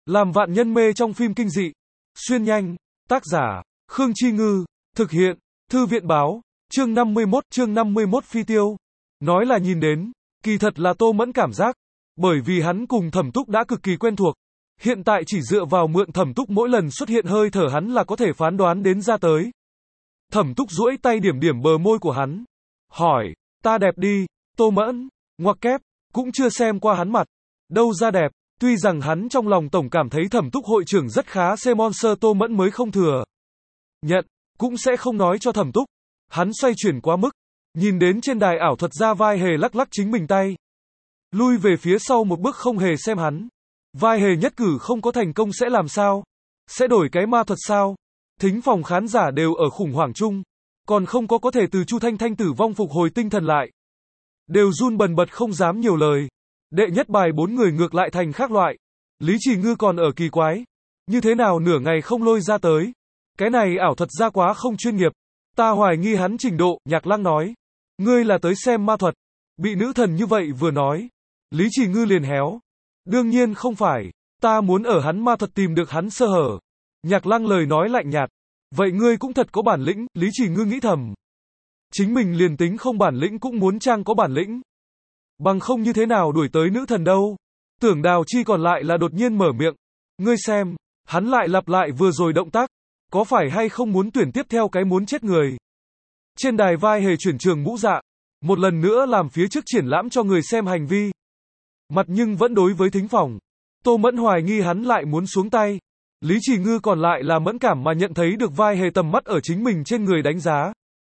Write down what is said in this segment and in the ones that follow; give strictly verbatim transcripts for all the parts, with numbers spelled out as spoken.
Làm vạn nhân mê trong phim kinh dị. Xuyên nhanh. Tác giả, Khương Chi Ngư. Thực hiện, Thư viện báo. Chương năm mươi mốt, chương năm mươi mốt Phi Tiêu. Nói là nhìn đến, kỳ thật là Tô Mẫn cảm giác. Bởi vì hắn cùng Thẩm Túc đã cực kỳ quen thuộc. Hiện tại chỉ dựa vào mượn Thẩm Túc mỗi lần xuất hiện hơi thở hắn là có thể phán đoán đến ra tới. Thẩm Túc duỗi tay điểm điểm bờ môi của hắn. Hỏi, ta đẹp đi, Tô Mẫn, ngoặc kép, cũng chưa xem qua hắn mặt. Đâu ra đẹp, tuy rằng hắn trong lòng tổng cảm thấy Thẩm Túc hội trưởng rất khá xe monster Tô Mẫn mới không thừa. Nhận, cũng sẽ không nói cho Thẩm Túc. Hắn xoay chuyển quá mức. Nhìn đến trên đài ảo thuật ra vai hề lắc lắc chính mình tay. Lui về phía sau một bước không hề xem hắn. Vai hề nhất cử không có thành công sẽ làm sao? Sẽ đổi cái ma thuật sao? Thính phòng khán giả đều ở khủng hoảng chung. Còn không có có thể từ Chu Thanh Thanh tử vong phục hồi tinh thần lại. Đều run bần bật không dám nhiều lời. Đệ nhất bài bốn người ngược lại thành khác loại. Lý Chỉ Ngư còn ở kỳ quái. Như thế nào nửa ngày không lôi ra tới? Cái này ảo thuật ra quá không chuyên nghiệp. Ta hoài nghi hắn trình độ, Nhạc Lăng nói. Ngươi là tới xem ma thuật. Bị nữ thần như vậy vừa nói. Lý Chỉ Ngư liền héo. Đương nhiên không phải. Ta muốn ở hắn ma thuật tìm được hắn sơ hở. Nhạc Lăng lời nói lạnh nhạt. Vậy ngươi cũng thật có bản lĩnh, Lý Chỉ Ngư nghĩ thầm. Chính mình liền tính không bản lĩnh cũng muốn trang có bản lĩnh. Bằng không như thế nào đuổi tới nữ thần đâu. Tưởng Đào Chi còn lại là đột nhiên mở miệng. Ngươi xem, hắn lại lặp lại vừa rồi động tác. Có phải hay không muốn tuyển tiếp theo cái muốn chết người. Trên đài vai hề chuyển trường mũ dạ. Một lần nữa làm phía trước triển lãm cho người xem hành vi. Mặt nhưng vẫn đối với thính phòng. Tô Mẫn hoài nghi hắn lại muốn xuống tay. Lý Chỉ Ngư còn lại là mẫn cảm mà nhận thấy được vai hề tầm mắt ở chính mình trên người đánh giá.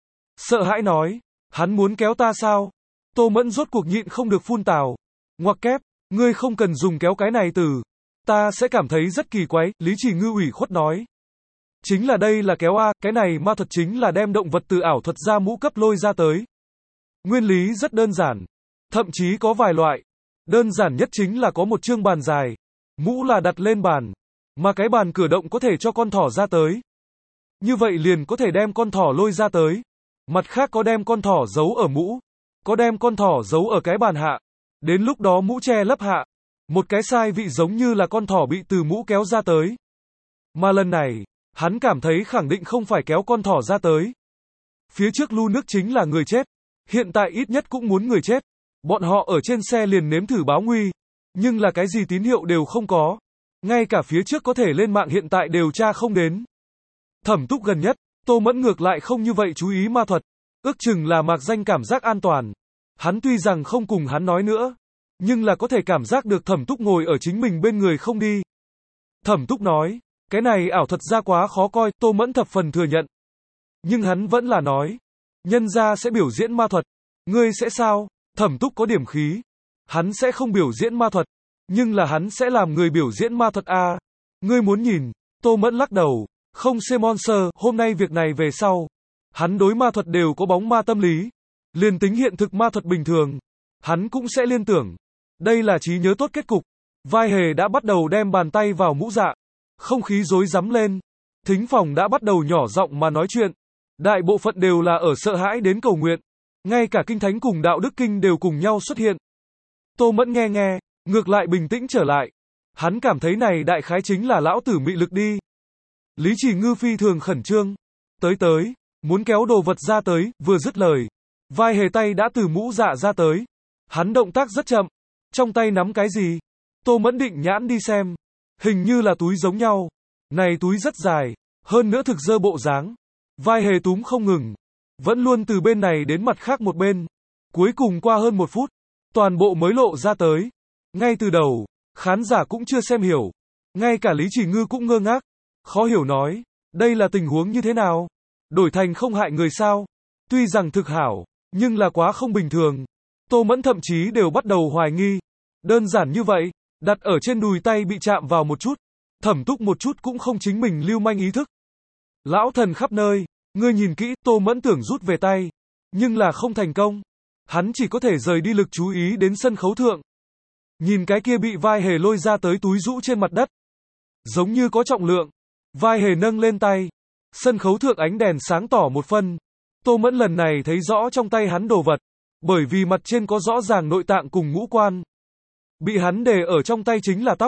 Sợ hãi nói, hắn muốn kéo ta sao? Tô Mẫn rốt cuộc nhịn không được phun tào. Ngoặc kép, ngươi không cần dùng kéo cái này từ. Ta sẽ cảm thấy rất kỳ quái, Lý Chỉ Ngư ủy khuất nói. Chính là đây là kéo A, cái này ma thuật chính là đem động vật từ ảo thuật ra mũ cấp lôi ra tới. Nguyên lý rất đơn giản. Thậm chí có vài loại. Đơn giản nhất chính là có một chương bàn dài. Mũ là đặt lên bàn. Mà cái bàn cử động có thể cho con thỏ ra tới. Như vậy liền có thể đem con thỏ lôi ra tới. Mặt khác có đem con thỏ giấu ở mũ. Có đem con thỏ giấu ở cái bàn hạ. Đến lúc đó mũ che lấp hạ. Một cái sai vị giống như là con thỏ bị từ mũ kéo ra tới. Mà lần này, hắn cảm thấy khẳng định không phải kéo con thỏ ra tới. Phía trước lu nước chính là người chết. Hiện tại ít nhất cũng muốn người chết. Bọn họ ở trên xe liền nếm thử báo nguy. Nhưng là cái gì tín hiệu đều không có. Ngay cả phía trước có thể lên mạng hiện tại đều tra không đến. Thẩm Túc gần nhất, Tô Mẫn ngược lại không như vậy chú ý ma thuật. Ước chừng là mạc danh cảm giác an toàn. Hắn tuy rằng không cùng hắn nói nữa. Nhưng là có thể cảm giác được Thẩm Túc ngồi ở chính mình bên người không đi. Thẩm Túc nói, cái này ảo thuật ra quá khó coi, Tô Mẫn thập phần thừa nhận. Nhưng hắn vẫn là nói, nhân gia sẽ biểu diễn ma thuật. Ngươi sẽ sao? Thẩm Túc có điểm khí. Hắn sẽ không biểu diễn ma thuật. Nhưng là hắn sẽ làm người biểu diễn ma thuật a. À, ngươi muốn nhìn, Tô Mẫn lắc đầu, không xe monster, hôm nay việc này về sau. Hắn đối ma thuật đều có bóng ma tâm lý. Liền tính hiện thực ma thuật bình thường. Hắn cũng sẽ liên tưởng. Đây là trí nhớ tốt kết cục. Vai hề đã bắt đầu đem bàn tay vào mũ dạ. Không khí rối rắm lên. Thính phòng đã bắt đầu nhỏ giọng mà nói chuyện. Đại bộ phận đều là ở sợ hãi đến cầu nguyện. Ngay cả kinh thánh cùng đạo đức kinh đều cùng nhau xuất hiện. Tô Mẫn nghe nghe, ngược lại bình tĩnh trở lại. Hắn cảm thấy này đại khái chính là lão tử mị lực đi. Lý Chỉ Ngư phi thường khẩn trương. Tới tới, muốn kéo đồ vật ra tới, vừa dứt lời. Vai hề tay đã từ mũ dạ ra tới. Hắn động tác rất chậm. Trong tay nắm cái gì? Tô Mẫn định nhãn đi xem. Hình như là túi giống nhau. Này túi rất dài. Hơn nữa thực dơ bộ dáng. Vai hề túm không ngừng. Vẫn luôn từ bên này đến mặt khác một bên. Cuối cùng qua hơn một phút. Toàn bộ mới lộ ra tới. Ngay từ đầu, khán giả cũng chưa xem hiểu. Ngay cả Lý Chỉ Ngư cũng ngơ ngác. Khó hiểu nói. Đây là tình huống như thế nào? Đổi thành không hại người sao? Tuy rằng thực hảo, nhưng là quá không bình thường. Tô Mẫn thậm chí đều bắt đầu hoài nghi. Đơn giản như vậy, đặt ở trên đùi tay bị chạm vào một chút. Thẩm Túc một chút cũng không chính mình lưu manh ý thức. Lão thần khắp nơi. Ngươi nhìn kỹ, Tô Mẫn tưởng rút về tay. Nhưng là không thành công. Hắn chỉ có thể rời đi lực chú ý đến sân khấu thượng. Nhìn cái kia bị vai hề lôi ra tới túi rũ trên mặt đất. Giống như có trọng lượng. Vai hề nâng lên tay. Sân khấu thượng ánh đèn sáng tỏ một phân. Tô Mẫn lần này thấy rõ trong tay hắn đồ vật. Bởi vì mặt trên có rõ ràng nội tạng cùng ngũ quan. Bị hắn để ở trong tay chính là tóc.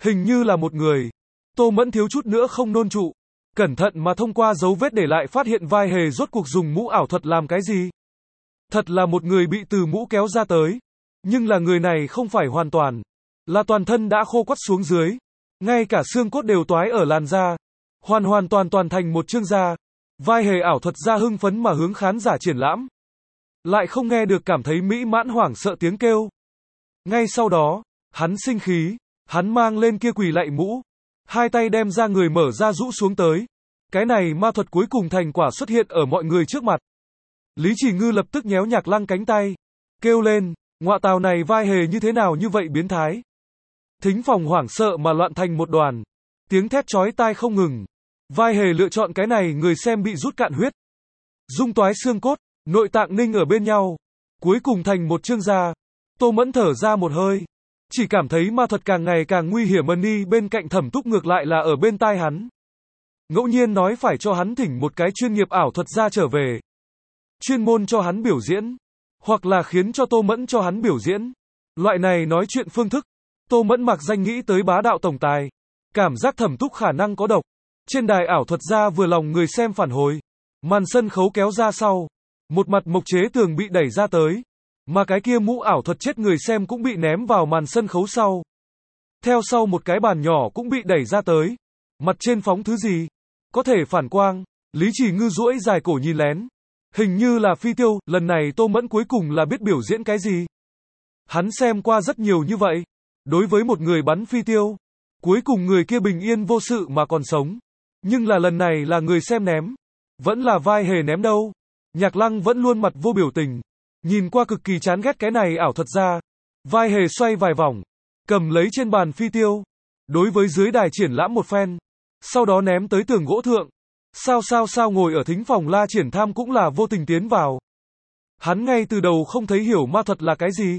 Hình như là một người. Tô Mẫn thiếu chút nữa không nôn trụ. Cẩn thận mà thông qua dấu vết để lại phát hiện vai hề rốt cuộc dùng mũ ảo thuật làm cái gì. Thật là một người bị từ mũ kéo ra tới. Nhưng là người này không phải hoàn toàn. Là toàn thân đã khô quắt xuống dưới. Ngay cả xương cốt đều toái ở làn da. Hoàn hoàn toàn toàn thành một chương da. Vai hề ảo thuật ra hưng phấn mà hướng khán giả triển lãm. Lại không nghe được cảm thấy mỹ mãn hoảng sợ tiếng kêu. Ngay sau đó, hắn sinh khí. Hắn mang lên kia quỳ lạy mũ. Hai tay đem ra người mở ra rũ xuống tới. Cái này ma thuật cuối cùng thành quả xuất hiện ở mọi người trước mặt. Lý Chỉ Ngư lập tức nhéo Nhạc Lăng cánh tay. Kêu lên, ngọa tào này vai hề như thế nào như vậy biến thái. Thính phòng hoảng sợ mà loạn thành một đoàn. Tiếng thét chói tai không ngừng. Vai hề lựa chọn cái này người xem bị rút cạn huyết. Dung toái xương cốt, nội tạng ninh ở bên nhau. Cuối cùng thành một chương da. Tô Mẫn thở ra một hơi. Chỉ cảm thấy ma thuật càng ngày càng nguy hiểm. Ân bên cạnh Thẩm Túc ngược lại là ở bên tai hắn. Ngẫu nhiên nói phải cho hắn thỉnh một cái chuyên nghiệp ảo thuật ra trở về. Chuyên môn cho hắn biểu diễn. Hoặc là khiến cho Tô Mẫn cho hắn biểu diễn. Loại này nói chuyện phương thức. Tô Mẫn mặc danh nghĩ tới bá đạo tổng tài. Cảm giác Thẩm Túc khả năng có độc. Trên đài ảo thuật ra vừa lòng người xem phản hồi. Màn sân khấu kéo ra sau. Một mặt mộc chế tường bị đẩy ra tới. Mà cái kia mũ ảo thuật chết người xem cũng bị ném vào màn sân khấu sau. Theo sau một cái bàn nhỏ cũng bị đẩy ra tới. Mặt trên phóng thứ gì? Có thể phản quang. Lý Chỉ Ngư duỗi dài cổ nhìn lén. Hình như là phi tiêu, lần này Tô Mẫn cuối cùng là biết biểu diễn cái gì. Hắn xem qua rất nhiều như vậy. Đối với một người bắn phi tiêu. Cuối cùng người kia bình yên vô sự mà còn sống. Nhưng là lần này là người xem ném. Vẫn là vai hề ném đâu. Nhạc Lăng vẫn luôn mặt vô biểu tình. Nhìn qua cực kỳ chán ghét cái này ảo thuật ra. Vai hề xoay vài vòng. Cầm lấy trên bàn phi tiêu. Đối với dưới đài triển lãm một phen. Sau đó ném tới tường gỗ thượng. Sao sao sao ngồi ở thính phòng La Triển Tham cũng là vô tình tiến vào. Hắn ngay từ đầu không thấy hiểu ma thuật là cái gì.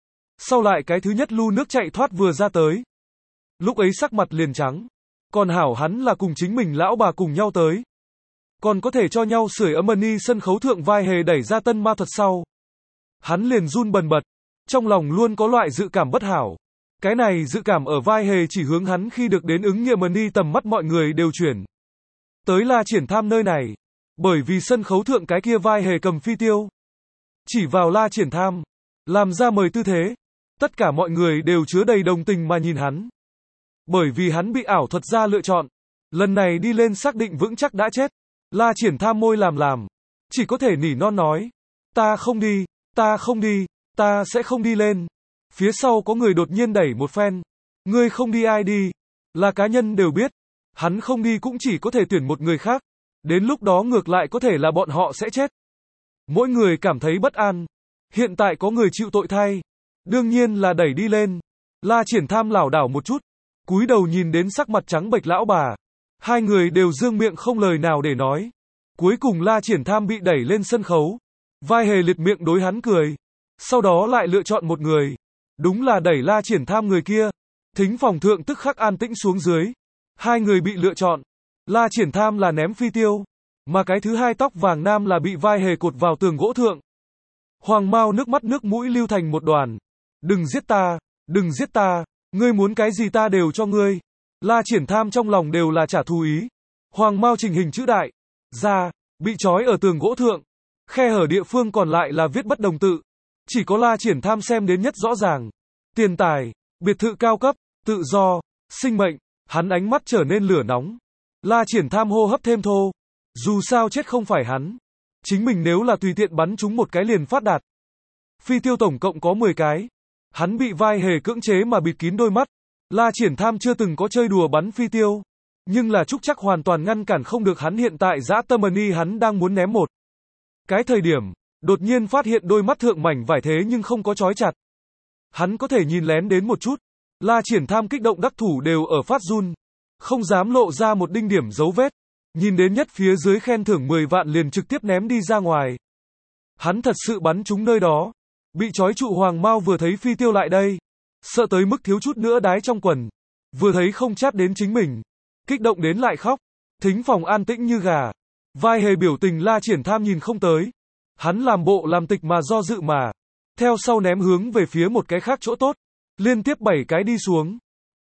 Sau lại cái thứ nhất lu nước chạy thoát vừa ra tới. Lúc ấy sắc mặt liền trắng. Còn hảo hắn là cùng chính mình lão bà cùng nhau tới. Còn có thể cho nhau sưởi ấm. Ân sân khấu thượng vai hề đẩy ra tân ma thuật sau. Hắn liền run bần bật. Trong lòng luôn có loại dự cảm bất hảo. Cái này dự cảm ở vai hề chỉ hướng hắn khi được đến ứng nghiệm. Ân tầm mắt mọi người đều chuyển tới La Triển Tham nơi này. Bởi vì sân khấu thượng cái kia vai hề cầm phi tiêu. Chỉ vào La Triển Tham. Làm ra mời tư thế. Tất cả mọi người đều chứa đầy đồng tình mà nhìn hắn. Bởi vì hắn bị ảo thuật ra lựa chọn. Lần này đi lên xác định vững chắc đã chết. La Triển Tham môi làm làm. Chỉ có thể nỉ non nói. Ta không đi, ta không đi, ta sẽ không đi lên. Phía sau có người đột nhiên đẩy một phen. Ngươi không đi ai đi. Là cá nhân đều biết. Hắn không đi cũng chỉ có thể tuyển một người khác. Đến lúc đó ngược lại có thể là bọn họ sẽ chết. Mỗi người cảm thấy bất an. Hiện tại có người chịu tội thay. Đương nhiên là đẩy đi lên. La Triển Tham lảo đảo một chút. Cúi đầu nhìn đến sắc mặt trắng bệch lão bà. Hai người đều dương miệng không lời nào để nói. Cuối cùng La Triển Tham bị đẩy lên sân khấu. Vai hề liệt miệng đối hắn cười. Sau đó lại lựa chọn một người. Đúng là đẩy La Triển Tham người kia. Thính phòng thượng tức khắc an tĩnh xuống dưới. Hai người bị lựa chọn. La Triển Tham là ném phi tiêu. Mà cái thứ hai tóc vàng nam là bị vai hề cột vào tường gỗ thượng. Hoàng Mao nước mắt nước mũi lưu thành một đoàn. Đừng giết ta, đừng giết ta. Ngươi muốn cái gì ta đều cho ngươi. La Triển Tham trong lòng đều là trả thù ý. Hoàng Mao trình hình chữ đại. Ra, bị trói ở tường gỗ thượng. Khe hở địa phương còn lại là viết bất đồng tự. Chỉ có La Triển Tham xem đến nhất rõ ràng. Tiền tài, biệt thự cao cấp, tự do, sinh mệnh. Hắn ánh mắt trở nên lửa nóng. La Triển Tham hô hấp thêm thô. Dù sao chết không phải hắn. Chính mình nếu là tùy tiện bắn trúng một cái liền phát đạt. Phi tiêu tổng cộng có mười cái. Hắn bị vai hề cưỡng chế mà bịt kín đôi mắt. La Triển Tham chưa từng có chơi đùa bắn phi tiêu. Nhưng là trúc chắc hoàn toàn ngăn cản không được hắn hiện tại dã tâm. Ân hắn đang muốn ném một cái thời điểm. Đột nhiên phát hiện đôi mắt thượng mảnh vải thế nhưng không có trói chặt. Hắn có thể nhìn lén đến một chút. La Triển Tham kích động đắc thủ đều ở phát run. Không dám lộ ra một đinh điểm dấu vết. Nhìn đến nhất phía dưới khen thưởng mười vạn liền trực tiếp ném đi ra ngoài. Hắn thật sự bắn trúng nơi đó. Bị trói trụ Hoàng Mao vừa thấy phi tiêu lại đây. Sợ tới mức thiếu chút nữa đái trong quần. Vừa thấy không chát đến chính mình. Kích động đến lại khóc. Thính phòng an tĩnh như gà. Vai hề biểu tình La Triển Tham nhìn không tới. Hắn làm bộ làm tịch mà do dự mà. Theo sau ném hướng về phía một cái khác chỗ tốt. Liên tiếp bảy cái đi xuống.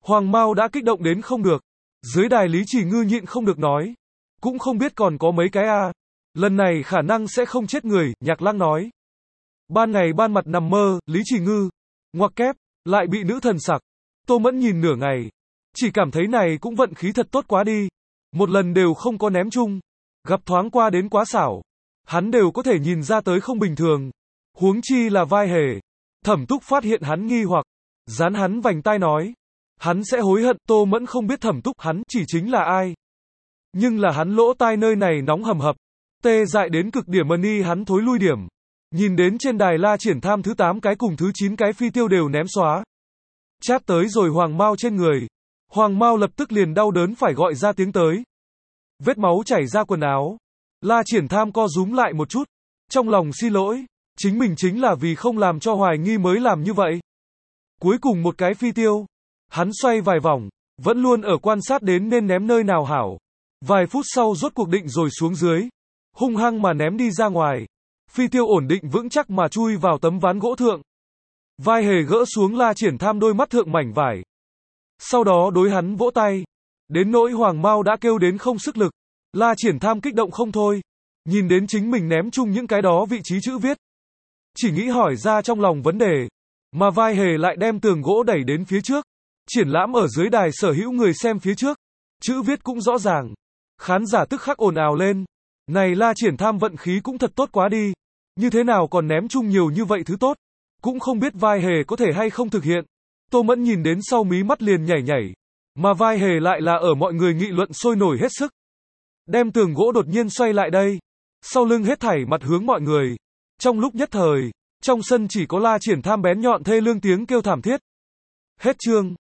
Hoàng Mao đã kích động đến không được. Dưới đài Lý Chỉ Ngư nhịn không được nói. Cũng không biết còn có mấy cái à. Lần này khả năng sẽ không chết người, Nhạc Lăng nói. Ban ngày ban mặt nằm mơ, Lý Chỉ Ngư. Ngoặc kép, lại bị nữ thần sặc. Tô Mẫn nhìn nửa ngày. Chỉ cảm thấy này cũng vận khí thật tốt quá đi. Một lần đều không có ném chung. Gặp thoáng qua đến quá xảo. Hắn đều có thể nhìn ra tới không bình thường. Huống chi là Vai Hề. Thẩm Túc phát hiện hắn nghi hoặc. Dán hắn vành tai nói. Hắn sẽ hối hận. Tô Mẫn không biết Thẩm Túc hắn chỉ chính là ai. Nhưng là hắn lỗ tai nơi này nóng hầm hập. Tê dại đến cực điểm ni hắn thối lui điểm. Nhìn đến trên đài La Triển Tham thứ tám cái cùng thứ chín cái phi tiêu đều ném xóa. Chát tới rồi Hoàng Mao trên người. Hoàng Mao lập tức liền đau đớn phải gọi ra tiếng tới. Vết máu chảy ra quần áo. La Triển Tham co rúm lại một chút. Trong lòng xin lỗi. Chính mình chính là vì không làm cho hoài nghi mới làm như vậy. Cuối cùng một cái phi tiêu. Hắn xoay vài vòng. Vẫn luôn ở quan sát đến nên ném nơi nào hảo. Vài phút sau rốt cuộc định rồi xuống dưới. Hung hăng mà ném đi ra ngoài. Phi tiêu ổn định vững chắc mà chui vào tấm ván gỗ thượng. Vai Hề gỡ xuống La Triển Tham đôi mắt thượng mảnh vải. Sau đó đối hắn vỗ tay. Đến nỗi Hoàng Mao đã kêu đến không sức lực. La Triển Tham kích động không thôi. Nhìn đến chính mình ném chung những cái đó vị trí chữ viết. Chỉ nghĩ hỏi ra trong lòng vấn đề. Mà Vai Hề lại đem tường gỗ đẩy đến phía trước. Triển lãm ở dưới đài sở hữu người xem phía trước. Chữ viết cũng rõ ràng. Khán giả tức khắc ồn ào lên. Này La Triển Tham vận khí cũng thật tốt quá đi. Như thế nào còn ném chung nhiều như vậy thứ tốt. Cũng không biết Vai Hề có thể hay không thực hiện. Tô Mẫn nhìn đến sau mí mắt liền nhảy nhảy. Mà Vai Hề lại là ở mọi người nghị luận sôi nổi hết sức. Đem tường gỗ đột nhiên xoay lại đây. Sau lưng hết thảy mặt hướng mọi người. Trong lúc nhất thời, trong sân chỉ có La Triển Tham bén nhọn thê lương tiếng kêu thảm thiết. Hết chương.